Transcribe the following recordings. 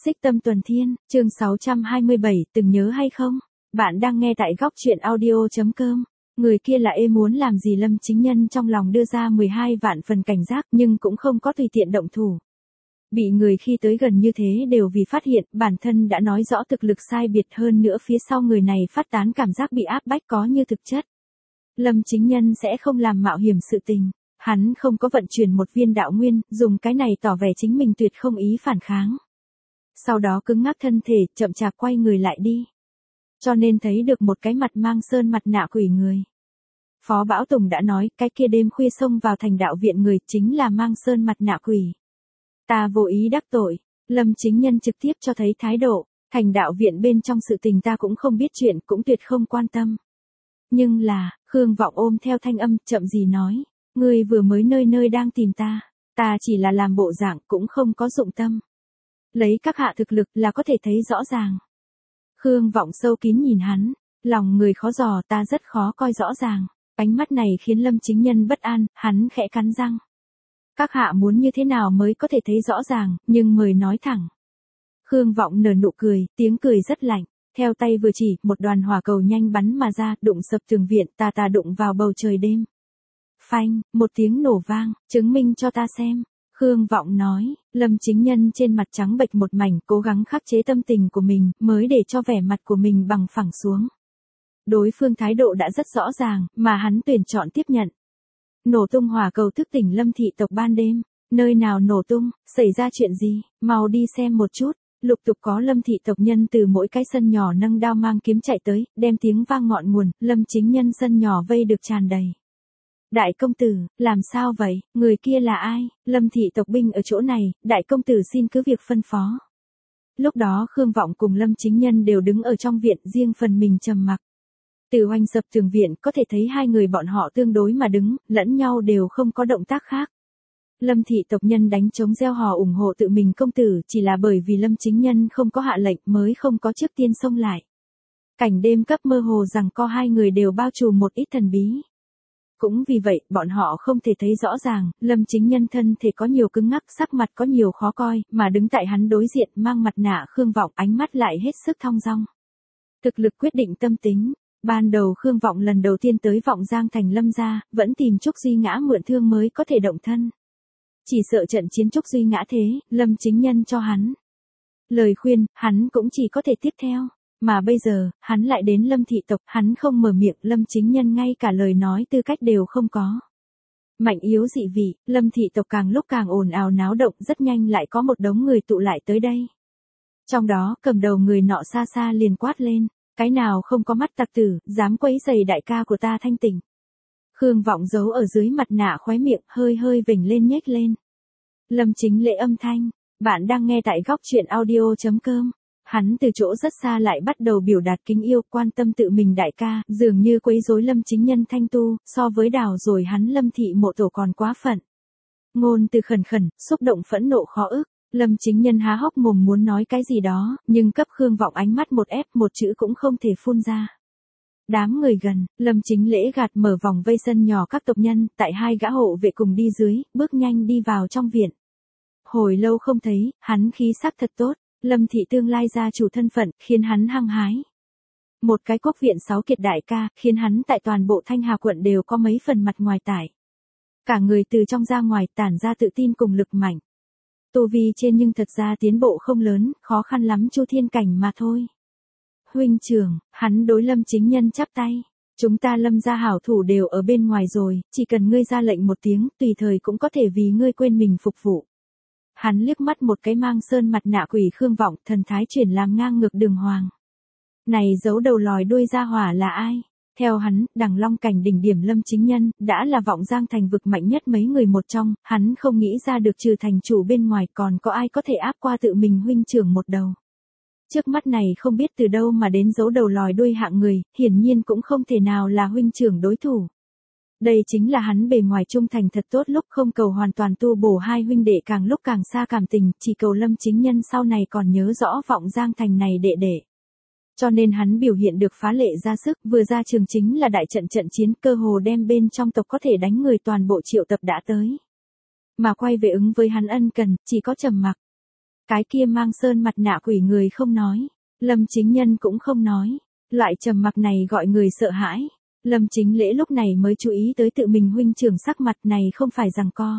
Xích Tâm Tuần Thiên, chương 627, từng nhớ hay không? Bạn đang nghe tại góc truyện audio.com. Người kia là muốn làm gì? Lâm Chính Nhân trong lòng đưa ra 12 vạn phần cảnh giác nhưng cũng không có tùy tiện động thủ. Bị người khi tới gần như thế đều vì phát hiện bản thân đã nói rõ thực lực sai biệt, hơn nữa phía sau người này phát tán cảm giác bị áp bách có như thực chất. Lâm Chính Nhân sẽ không làm mạo hiểm sự tình. Hắn không có vận chuyển một viên đạo nguyên, dùng cái này tỏ vẻ chính mình tuyệt không ý phản kháng. Sau đó cứng ngắc thân thể, chậm chạp quay người lại đi. Cho nên thấy được một cái mặt mang sơn mặt nạ quỷ người. Phó Bảo Tùng đã nói, cái kia đêm khuya xông vào thành đạo viện người chính là mang sơn mặt nạ quỷ. Ta vô ý đắc tội. Lâm Chính Nhân trực tiếp cho thấy thái độ, thành đạo viện bên trong sự tình ta cũng không biết chuyện, cũng tuyệt không quan tâm. Nhưng là, Khương Vọng ôm theo thanh âm, chậm gì nói, ngươi vừa mới nơi nơi đang tìm ta chỉ là làm bộ dạng, cũng không có dụng tâm. Lấy các hạ thực lực là có thể thấy rõ ràng. Khương Vọng sâu kín nhìn hắn, lòng người khó dò, ta rất khó coi rõ ràng. Ánh mắt này khiến Lâm Chính Nhân bất an, hắn khẽ cắn răng. Các hạ muốn như thế nào mới có thể thấy rõ ràng, nhưng mời nói thẳng. Khương Vọng nở nụ cười, tiếng cười rất lạnh, theo tay vừa chỉ, một đoàn hỏa cầu nhanh bắn mà ra, đụng sập tường viện, ta đụng vào bầu trời đêm. Phanh, một tiếng nổ vang, chứng minh cho ta xem. Khương Vọng nói, Lâm Chính Nhân trên mặt trắng bệch một mảnh, cố gắng khắc chế tâm tình của mình, mới để cho vẻ mặt của mình bằng phẳng xuống. Đối phương thái độ đã rất rõ ràng, mà hắn tuyển chọn tiếp nhận. Nổ tung hỏa cầu thức tỉnh Lâm thị tộc ban đêm. Nơi nào nổ tung, xảy ra chuyện gì, mau đi xem một chút. Lục tục có Lâm thị tộc nhân từ mỗi cái sân nhỏ nâng đao mang kiếm chạy tới, đem tiếng vang ngọn nguồn, Lâm Chính Nhân sân nhỏ vây được tràn đầy. Đại công tử, làm sao vậy, người kia là ai? Lâm thị tộc binh ở chỗ này, đại công tử xin cứ việc phân phó. Lúc đó Khương Vọng cùng Lâm Chính Nhân đều đứng ở trong viện, riêng phần mình trầm mặc. Từ hoành sập tường viện có thể thấy hai người bọn họ tương đối mà đứng, lẫn nhau đều không có động tác khác. Lâm thị tộc nhân đánh trống reo hò ủng hộ tự mình công tử, chỉ là bởi vì Lâm Chính Nhân không có hạ lệnh mới không có trước tiên xông lại. Cảnh đêm cấp mơ hồ rằng có hai người đều bao trùm một ít thần bí. Cũng vì vậy, bọn họ không thể thấy rõ ràng, Lâm Chính Nhân thân thể có nhiều cứng ngắc, sắc mặt có nhiều khó coi, mà đứng tại hắn đối diện mang mặt nạ Khương Vọng, ánh mắt lại hết sức thong dong. Thực lực quyết định tâm tính. Ban đầu Khương Vọng lần đầu tiên tới Vọng Giang thành Lâm gia, vẫn tìm Trúc Duy Ngã mượn thương mới có thể động thân. Chỉ sợ trận chiến Trúc Duy Ngã thế, Lâm Chính Nhân cho hắn lời khuyên, hắn cũng chỉ có thể tiếp theo. Mà bây giờ, hắn lại đến Lâm thị tộc, hắn không mở miệng, Lâm Chính Nhân ngay cả lời nói tư cách đều không có. Mạnh yếu dị vị, Lâm thị tộc càng lúc càng ồn ào náo động, rất nhanh lại có một đống người tụ lại tới đây. Trong đó, cầm đầu người nọ xa xa liền quát lên, cái nào không có mắt tặc tử, dám quấy rầy đại ca của ta thanh tỉnh. Khương Vọng giấu ở dưới mặt nạ khóe miệng, hơi hơi vểnh lên nhếch lên. Lâm Chính Lễ âm thanh, bạn đang nghe tại góc truyện audio.com. Hắn từ chỗ rất xa lại bắt đầu biểu đạt kính yêu, quan tâm tự mình đại ca, dường như quấy rối Lâm Chính Nhân thanh tu, so với đào rồi hắn Lâm thị mộ tổ còn quá phận. Ngôn từ khẩn khẩn, xúc động phẫn nộ khó ức, Lâm Chính Nhân há hốc mồm muốn nói cái gì đó, nhưng cấp Khương Vọng ánh mắt một ép, một chữ cũng không thể phun ra. Đám người gần, Lâm Chính Lễ gạt mở vòng vây sân nhỏ các tộc nhân, tại hai gã hộ vệ cùng đi dưới, bước nhanh đi vào trong viện. Hồi lâu không thấy, hắn khí sắc thật tốt. Lâm thị tương lai gia chủ thân phận, khiến hắn hăng hái. Một cái quốc viện 6 kiệt đại ca, khiến hắn tại toàn bộ Thanh Hà quận đều có mấy phần mặt ngoài tải. Cả người từ trong ra ngoài tản ra tự tin cùng lực mạnh. Tu vi trên nhưng thật ra tiến bộ không lớn, khó khăn lắm Chu Thiên cảnh mà thôi. Huynh trưởng, hắn đối Lâm Chính Nhân chắp tay. Chúng ta Lâm gia hảo thủ đều ở bên ngoài rồi, chỉ cần ngươi ra lệnh một tiếng, tùy thời cũng có thể vì ngươi quên mình phục vụ. Hắn liếc mắt một cái mang sơn mặt nạ quỷ Khương Vọng, thần thái chuyển làm ngang ngược đường hoàng. Này giấu đầu lòi đuôi ra hỏa là ai? Theo hắn, Đằng Long cảnh đỉnh điểm Lâm Chính Nhân, đã là Vọng Giang thành vực mạnh nhất mấy người một trong, hắn không nghĩ ra được trừ thành chủ bên ngoài còn có ai có thể áp qua tự mình huynh trưởng một đầu. Trước mắt này không biết từ đâu mà đến giấu đầu lòi đuôi hạng người, hiển nhiên cũng không thể nào là huynh trưởng đối thủ. Đây chính là hắn bề ngoài trung thành thật tốt, lúc không cầu hoàn toàn tu bổ hai huynh đệ càng lúc càng xa cảm tình, chỉ cầu Lâm Chính Nhân sau này còn nhớ rõ Vọng Giang thành này đệ đệ. Cho nên hắn biểu hiện được phá lệ ra sức, vừa ra trường chính là đại trận chiến, cơ hồ đem bên trong tộc có thể đánh người toàn bộ triệu tập đã tới. Mà quay về ứng với hắn ân cần, chỉ có trầm mặc. Cái kia mang sơn mặt nạ quỷ người không nói. Lâm Chính Nhân cũng không nói. Loại trầm mặc này gọi người sợ hãi. Lâm Chính Lễ lúc này mới chú ý tới tự mình huynh trưởng sắc mặt này không phải giằng co.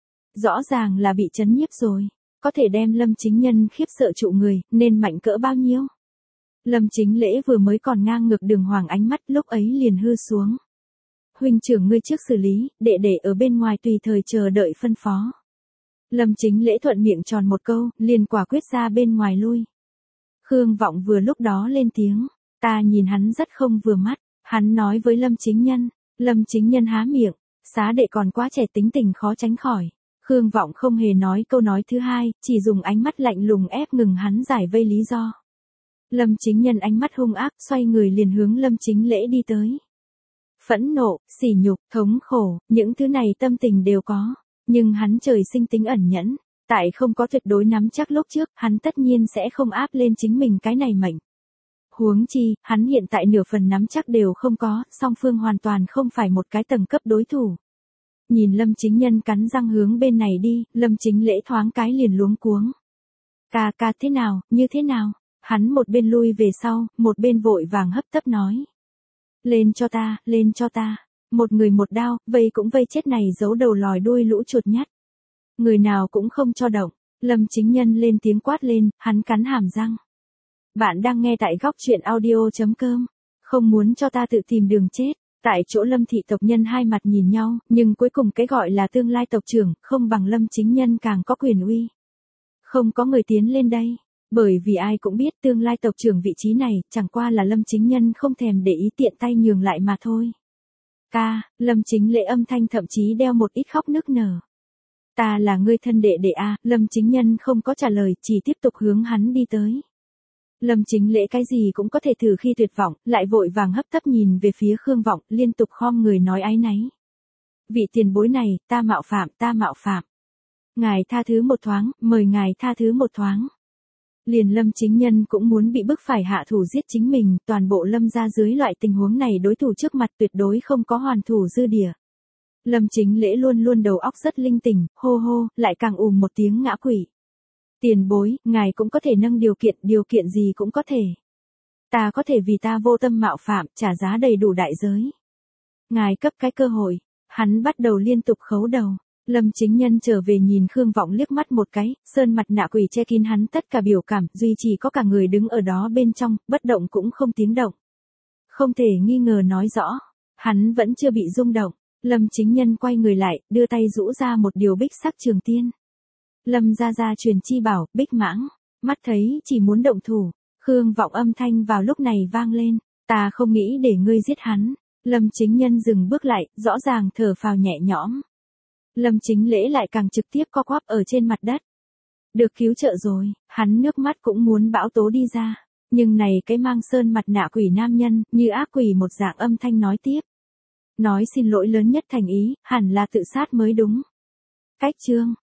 Rõ ràng là bị chấn nhiếp rồi. Có thể đem Lâm Chính Nhân khiếp sợ trụ người, nên mạnh cỡ bao nhiêu. Lâm Chính Lễ vừa mới còn ngang ngược Đường Hoàng ánh mắt lúc ấy liền hư xuống. Huynh trưởng ngươi trước xử lý, đệ đệ ở bên ngoài tùy thời chờ đợi phân phó. Lâm Chính Lễ thuận miệng tròn một câu, liền quả quyết ra bên ngoài lui. Khương Vọng vừa lúc đó lên tiếng, ta nhìn hắn rất không vừa mắt, hắn nói với Lâm Chính Nhân. Lâm Chính Nhân há miệng, xá đệ còn quá trẻ tính tình khó tránh khỏi. Khương Vọng không hề nói câu nói thứ hai, chỉ dùng ánh mắt lạnh lùng ép ngừng hắn giải vây lý do. Lâm Chính Nhân ánh mắt hung ác xoay người liền hướng Lâm Chính Lễ đi tới. Phẫn nộ, sỉ nhục, thống khổ, những thứ này tâm tình đều có. Nhưng hắn trời sinh tính ẩn nhẫn, tại không có tuyệt đối nắm chắc lúc trước, hắn tất nhiên sẽ không áp lên chính mình cái này mệnh. Huống chi, hắn hiện tại nửa phần nắm chắc đều không có, song phương hoàn toàn không phải một cái tầng cấp đối thủ. Nhìn Lâm Chính Nhân cắn răng hướng bên này đi, Lâm Chính Lễ thoáng cái liền luống cuống. Ca ca thế nào, như thế nào? Hắn một bên lui về sau, một bên vội vàng hấp tấp nói. Lên cho ta, lên cho ta. Một người một đao, vây cũng vây chết này giấu đầu lòi đuôi lũ chuột nhắt. Người nào cũng không cho động. Lâm Chính Nhân lên tiếng quát lên, hắn cắn hàm răng. Bạn đang nghe tại góc truyện audio.com. Không muốn cho ta tự tìm đường chết. Tại chỗ Lâm thị tộc nhân hai mặt nhìn nhau, nhưng cuối cùng cái gọi là tương lai tộc trưởng, không bằng Lâm Chính Nhân càng có quyền uy. Không có người tiến lên đây. Bởi vì ai cũng biết tương lai tộc trưởng vị trí này, chẳng qua là Lâm Chính Nhân không thèm để ý tiện tay nhường lại mà thôi. Ca, Lâm Chính Lễ âm thanh thậm chí đeo một ít khóc nức nở. Ta là ngươi thân đệ đệ a. Lâm Chính Nhân không có trả lời, chỉ tiếp tục hướng hắn đi tới. Lâm Chính Lễ cái gì cũng có thể thử khi tuyệt vọng, lại vội vàng hấp tấp nhìn về phía Khương Vọng, liên tục khom người nói áy náy. Vị tiền bối này, ta mạo phạm. Ngài tha thứ một thoáng, mời ngài tha thứ một thoáng. Liền Lâm Chính Nhân cũng muốn bị bức phải hạ thủ giết chính mình, toàn bộ Lâm gia dưới loại tình huống này đối thủ trước mặt tuyệt đối không có hoàn thủ dư địa. Lâm Chính Lễ luôn luôn đầu óc rất linh tỉnh, hô hô, lại càng một tiếng ngã quỵ. Tiền bối, ngài cũng có thể nâng điều kiện gì cũng có thể. Ta có thể vì ta vô tâm mạo phạm, trả giá đầy đủ đại giới. Ngài cấp cái cơ hội, hắn bắt đầu liên tục khấu đầu. Lâm Chính Nhân trở về nhìn Khương Vọng liếc mắt một cái, sơn mặt nạ quỷ che kín hắn tất cả biểu cảm, duy chỉ có cả người đứng ở đó bên trong, bất động cũng không tiếng động. Không thể nghi ngờ nói rõ, hắn vẫn chưa bị rung động. Lâm Chính Nhân quay người lại, đưa tay rũ ra một điều bích sắc trường tiên. Lâm gia truyền chi bảo, bích mãng, mắt thấy chỉ muốn động thủ, Khương Vọng âm thanh vào lúc này vang lên, ta không nghĩ để ngươi giết hắn. Lâm Chính Nhân dừng bước lại, rõ ràng thở phào nhẹ nhõm. Lâm Chính Lễ lại càng trực tiếp co quắp ở trên mặt đất. Được cứu trợ rồi, hắn nước mắt cũng muốn bão tố đi ra. Nhưng này cái mang sơn mặt nạ quỷ nam nhân, như ác quỷ một dạng âm thanh nói tiếp. Nói xin lỗi lớn nhất thành ý, hẳn là tự sát mới đúng. Cách chương.